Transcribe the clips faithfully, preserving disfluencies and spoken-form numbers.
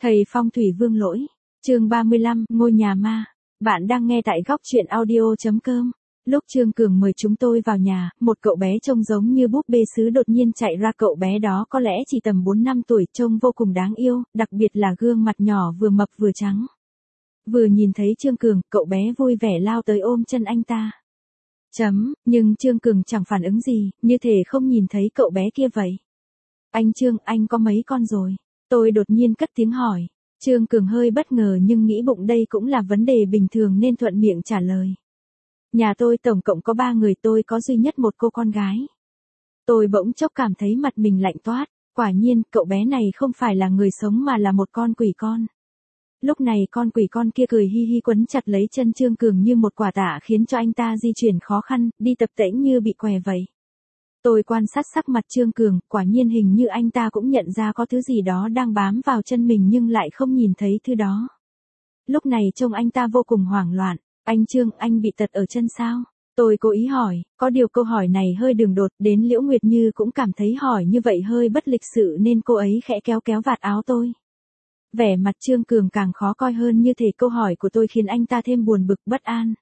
Thầy Phong thủy Vương Lỗi, chương ba mươi lăm, ngôi nhà ma. Bạn đang nghe tại góc truyện audio chấm com. Lúc Trương Cường mời chúng tôi vào nhà, một cậu bé trông giống như búp bê sứ đột nhiên chạy ra. Cậu bé đó có lẽ chỉ tầm bốn năm tuổi, trông vô cùng đáng yêu, đặc biệt là gương mặt nhỏ vừa mập vừa trắng. Vừa nhìn thấy Trương Cường, cậu bé vui vẻ lao tới ôm chân anh ta. Chấm, nhưng Trương Cường chẳng phản ứng gì, như thể không nhìn thấy cậu bé kia vậy. Anh Trương, anh có mấy con rồi? Tôi đột nhiên cất tiếng hỏi. Trương Cường hơi bất ngờ nhưng nghĩ bụng đây cũng là vấn đề bình thường nên thuận miệng trả lời. Nhà tôi tổng cộng có ba người, tôi có duy nhất một cô con gái. Tôi bỗng chốc cảm thấy mặt mình lạnh toát, quả nhiên cậu bé này không phải là người sống mà là một con quỷ con. Lúc này con quỷ con kia cười hi hi quấn chặt lấy chân Trương Cường như một quả tạ khiến cho anh ta di chuyển khó khăn, đi tập tễnh như bị què vậy. Tôi quan sát sắc mặt Trương Cường, quả nhiên hình như anh ta cũng nhận ra có thứ gì đó đang bám vào chân mình nhưng lại không nhìn thấy thứ đó. Lúc này trông anh ta vô cùng hoảng loạn. Anh Trương, anh bị tật ở chân sao? Tôi cố ý hỏi, có điều câu hỏi này hơi đường đột, đến Liễu Nguyệt Như cũng cảm thấy hỏi như vậy hơi bất lịch sự nên cô ấy khẽ kéo kéo vạt áo tôi. Vẻ mặt Trương Cường càng khó coi hơn, như thể câu hỏi của tôi khiến anh ta thêm buồn bực bất an.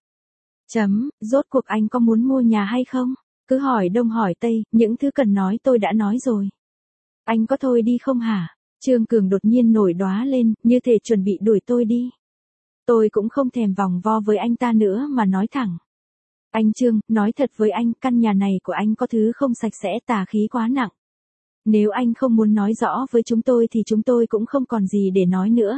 Chấm, rốt cuộc anh có muốn mua nhà hay không? Cứ hỏi đông hỏi tây, những thứ cần nói tôi đã nói rồi. Anh có thôi đi không hả? Trương Cường đột nhiên nổi đoá lên, như thể chuẩn bị đuổi tôi đi. Tôi cũng không thèm vòng vo với anh ta nữa mà nói thẳng. Anh Trương, nói thật với anh, căn nhà này của anh có thứ không sạch sẽ, tà khí quá nặng. Nếu anh không muốn nói rõ với chúng tôi thì chúng tôi cũng không còn gì để nói nữa.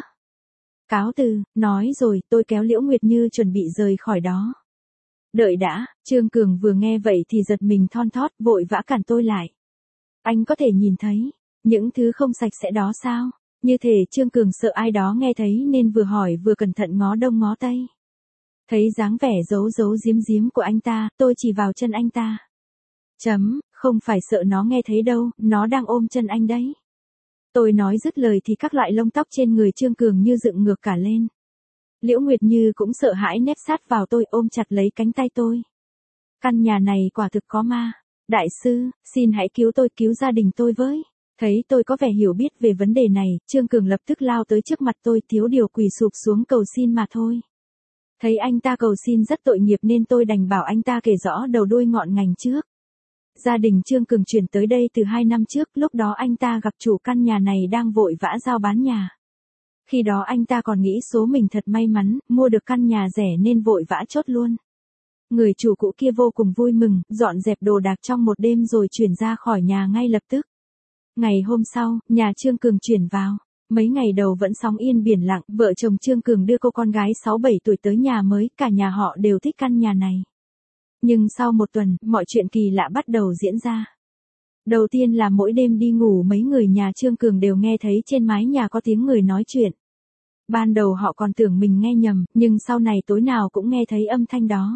Cáo từ, nói rồi, tôi kéo Liễu Nguyệt Như chuẩn bị rời khỏi đó. Đợi đã, Trương Cường vừa nghe vậy thì giật mình thon thót, vội vã cản tôi lại. Anh có thể nhìn thấy những thứ không sạch sẽ đó sao? Như thể Trương Cường sợ ai đó nghe thấy nên vừa hỏi vừa cẩn thận ngó đông ngó tây. Thấy dáng vẻ giấu giấu giếm giếm của anh ta, tôi chỉ vào chân anh ta. Chấm, không phải sợ nó nghe thấy đâu, nó đang ôm chân anh đấy. Tôi nói dứt lời thì các loại lông tóc trên người Trương Cường như dựng ngược cả lên. Liễu Nguyệt Như cũng sợ hãi nép sát vào tôi, ôm chặt lấy cánh tay tôi. Căn nhà này quả thực có ma. Đại sư, xin hãy cứu tôi, cứu gia đình tôi với. Thấy tôi có vẻ hiểu biết về vấn đề này, Trương Cường lập tức lao tới trước mặt tôi, thiếu điều quỳ sụp xuống cầu xin mà thôi. Thấy anh ta cầu xin rất tội nghiệp nên tôi đành bảo anh ta kể rõ đầu đuôi ngọn ngành trước. Gia đình Trương Cường chuyển tới đây từ hai năm trước, lúc đó anh ta gặp chủ căn nhà này đang vội vã giao bán nhà. Khi đó anh ta còn nghĩ số mình thật may mắn, mua được căn nhà rẻ nên vội vã chốt luôn. Người chủ cũ kia vô cùng vui mừng, dọn dẹp đồ đạc trong một đêm rồi chuyển ra khỏi nhà ngay lập tức. Ngày hôm sau, nhà Trương Cường chuyển vào. Mấy ngày đầu vẫn sóng yên biển lặng, vợ chồng Trương Cường đưa cô con gái sáu bảy tuổi tới nhà mới, cả nhà họ đều thích căn nhà này. Nhưng sau một tuần, mọi chuyện kỳ lạ bắt đầu diễn ra. Đầu tiên là mỗi đêm đi ngủ mấy người nhà Trương Cường đều nghe thấy trên mái nhà có tiếng người nói chuyện. Ban đầu họ còn tưởng mình nghe nhầm, nhưng sau này tối nào cũng nghe thấy âm thanh đó.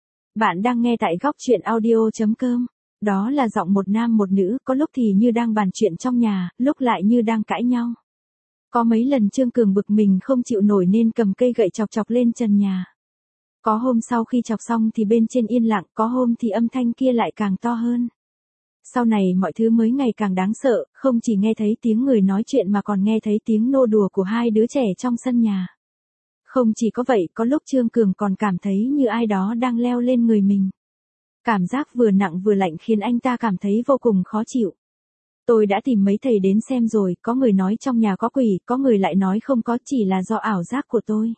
Bạn đang nghe tại góc truyện audio chấm com. Đó là giọng một nam một nữ, có lúc thì như đang bàn chuyện trong nhà, lúc lại như đang cãi nhau. Có mấy lần Trương Cường bực mình không chịu nổi nên cầm cây gậy chọc chọc lên trần nhà. Có hôm sau khi chọc xong thì bên trên yên lặng, có hôm thì âm thanh kia lại càng to hơn. Sau này mọi thứ mới ngày càng đáng sợ, không chỉ nghe thấy tiếng người nói chuyện mà còn nghe thấy tiếng nô đùa của hai đứa trẻ trong sân nhà. Không chỉ có vậy, có lúc Trương Cường còn cảm thấy như ai đó đang leo lên người mình. Cảm giác vừa nặng vừa lạnh khiến anh ta cảm thấy vô cùng khó chịu. Tôi đã tìm mấy thầy đến xem rồi, có người nói trong nhà có quỷ, có người lại nói không có, chỉ là do ảo giác của tôi.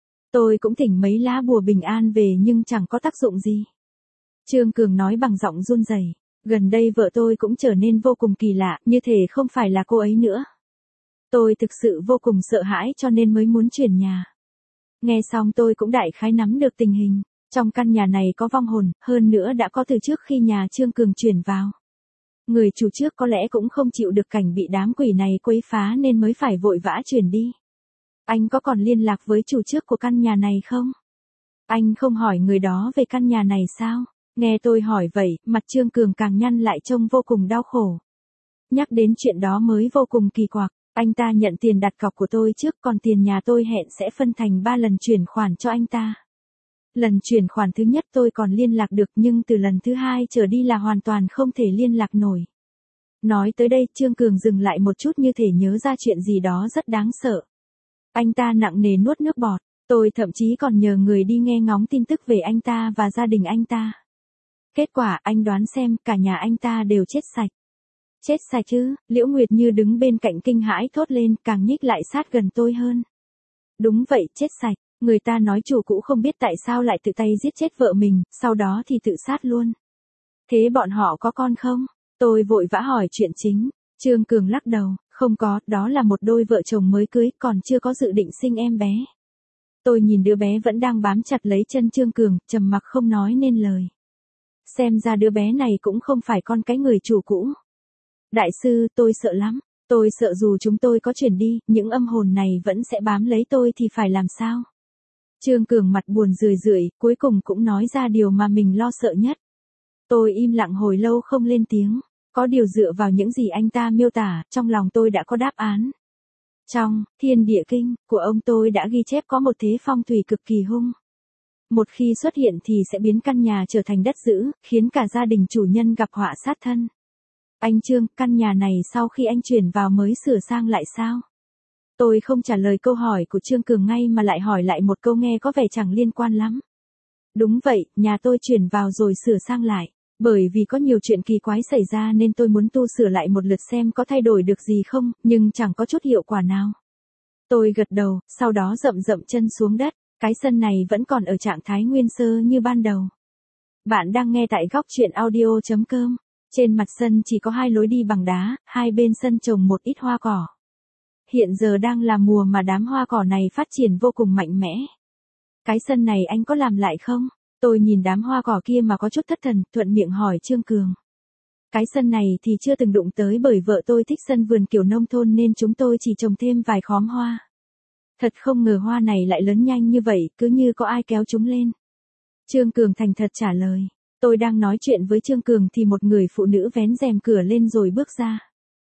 Tôi cũng thỉnh mấy lá bùa bình an về nhưng chẳng có tác dụng gì. Trương Cường nói bằng giọng run rẩy. Gần đây vợ tôi cũng trở nên vô cùng kỳ lạ, như thể không phải là cô ấy nữa. Tôi thực sự vô cùng sợ hãi cho nên mới muốn chuyển nhà. Nghe xong tôi cũng đại khái nắm được tình hình. Trong căn nhà này có vong hồn, hơn nữa đã có từ trước khi nhà Trương Cường chuyển vào. Người chủ trước có lẽ cũng không chịu được cảnh bị đám quỷ này quấy phá nên mới phải vội vã chuyển đi. Anh có còn liên lạc với chủ trước của căn nhà này không? Anh không hỏi người đó về căn nhà này sao? Nghe tôi hỏi vậy, mặt Trương Cường càng nhăn lại trông vô cùng đau khổ. Nhắc đến chuyện đó mới vô cùng kỳ quặc, anh ta nhận tiền đặt cọc của tôi trước, còn tiền nhà tôi hẹn sẽ phân thành ba lần chuyển khoản cho anh ta. Lần chuyển khoản thứ nhất tôi còn liên lạc được nhưng từ lần thứ hai trở đi là hoàn toàn không thể liên lạc nổi. Nói tới đây Trương Cường dừng lại một chút như thể nhớ ra chuyện gì đó rất đáng sợ. Anh ta nặng nề nuốt nước bọt, tôi thậm chí còn nhờ người đi nghe ngóng tin tức về anh ta và gia đình anh ta. Kết quả anh đoán xem cả nhà anh ta đều chết sạch. Chết sạch chứ, Liễu Nguyệt Như đứng bên cạnh kinh hãi thốt lên, càng nhích lại sát gần tôi hơn. Đúng vậy, chết sạch, người ta nói chủ cũ không biết tại sao lại tự tay giết chết vợ mình, sau đó thì tự sát luôn. Thế bọn họ có con không? Tôi vội vã hỏi chuyện chính. Trương Cường lắc đầu, không có, đó là một đôi vợ chồng mới cưới, còn chưa có dự định sinh em bé. Tôi nhìn đứa bé vẫn đang bám chặt lấy chân Trương Cường, trầm mặc không nói nên lời. Xem ra đứa bé này cũng không phải con cái người chủ cũ. Đại sư, tôi sợ lắm. Tôi sợ dù chúng tôi có chuyển đi, những âm hồn này vẫn sẽ bám lấy tôi thì phải làm sao? Trương Cường mặt buồn rười rượi, cuối cùng cũng nói ra điều mà mình lo sợ nhất. Tôi im lặng hồi lâu không lên tiếng. Có điều dựa vào những gì anh ta miêu tả, trong lòng tôi đã có đáp án. Trong Thiên Địa Kinh của ông tôi đã ghi chép có một thế phong thủy cực kỳ hung. Một khi xuất hiện thì sẽ biến căn nhà trở thành đất dữ, khiến cả gia đình chủ nhân gặp họa sát thân. Anh Trương, căn nhà này sau khi anh chuyển vào mới sửa sang lại sao? Tôi không trả lời câu hỏi của Trương Cường ngay mà lại hỏi lại một câu nghe có vẻ chẳng liên quan lắm. Đúng vậy, nhà tôi chuyển vào rồi sửa sang lại. Bởi vì có nhiều chuyện kỳ quái xảy ra nên tôi muốn tu sửa lại một lượt xem có thay đổi được gì không, nhưng chẳng có chút hiệu quả nào. Tôi gật đầu, sau đó dậm dậm chân xuống đất, cái sân này vẫn còn ở trạng thái nguyên sơ như ban đầu. Bạn đang nghe tại góc truyện audio chấm com. Trên mặt sân chỉ có hai lối đi bằng đá, hai bên sân trồng một ít hoa cỏ. Hiện giờ đang là mùa mà đám hoa cỏ này phát triển vô cùng mạnh mẽ. Cái sân này anh có làm lại không? Tôi nhìn đám hoa cỏ kia mà có chút thất thần, thuận miệng hỏi Trương Cường. Cái sân này thì chưa từng đụng tới bởi vợ tôi thích sân vườn kiểu nông thôn nên chúng tôi chỉ trồng thêm vài khóm hoa. Thật không ngờ hoa này lại lớn nhanh như vậy, cứ như có ai kéo chúng lên. Trương Cường thành thật trả lời. Tôi đang nói chuyện với Trương Cường thì một người phụ nữ vén rèm cửa lên rồi bước ra.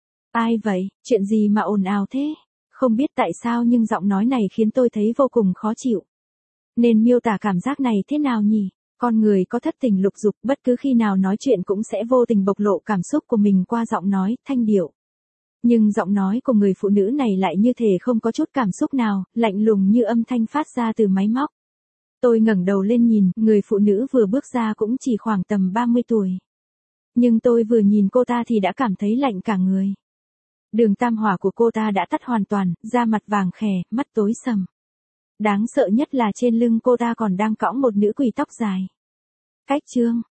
Ai vậy, chuyện gì mà ồn ào thế? Không biết tại sao nhưng giọng nói này khiến tôi thấy vô cùng khó chịu. Nên miêu tả cảm giác này thế nào nhỉ? Con người có thất tình lục dục, bất cứ khi nào nói chuyện cũng sẽ vô tình bộc lộ cảm xúc của mình qua giọng nói, thanh điệu. Nhưng giọng nói của người phụ nữ này lại như thể không có chút cảm xúc nào, lạnh lùng như âm thanh phát ra từ máy móc. Tôi ngẩng đầu lên nhìn, người phụ nữ vừa bước ra cũng chỉ khoảng tầm ba mươi tuổi. Nhưng tôi vừa nhìn cô ta thì đã cảm thấy lạnh cả người. Đường tam hỏa của cô ta đã tắt hoàn toàn, da mặt vàng khè, mắt tối sầm. Đáng sợ nhất là trên lưng cô ta còn đang cõng một nữ quỷ tóc dài. Cách Trương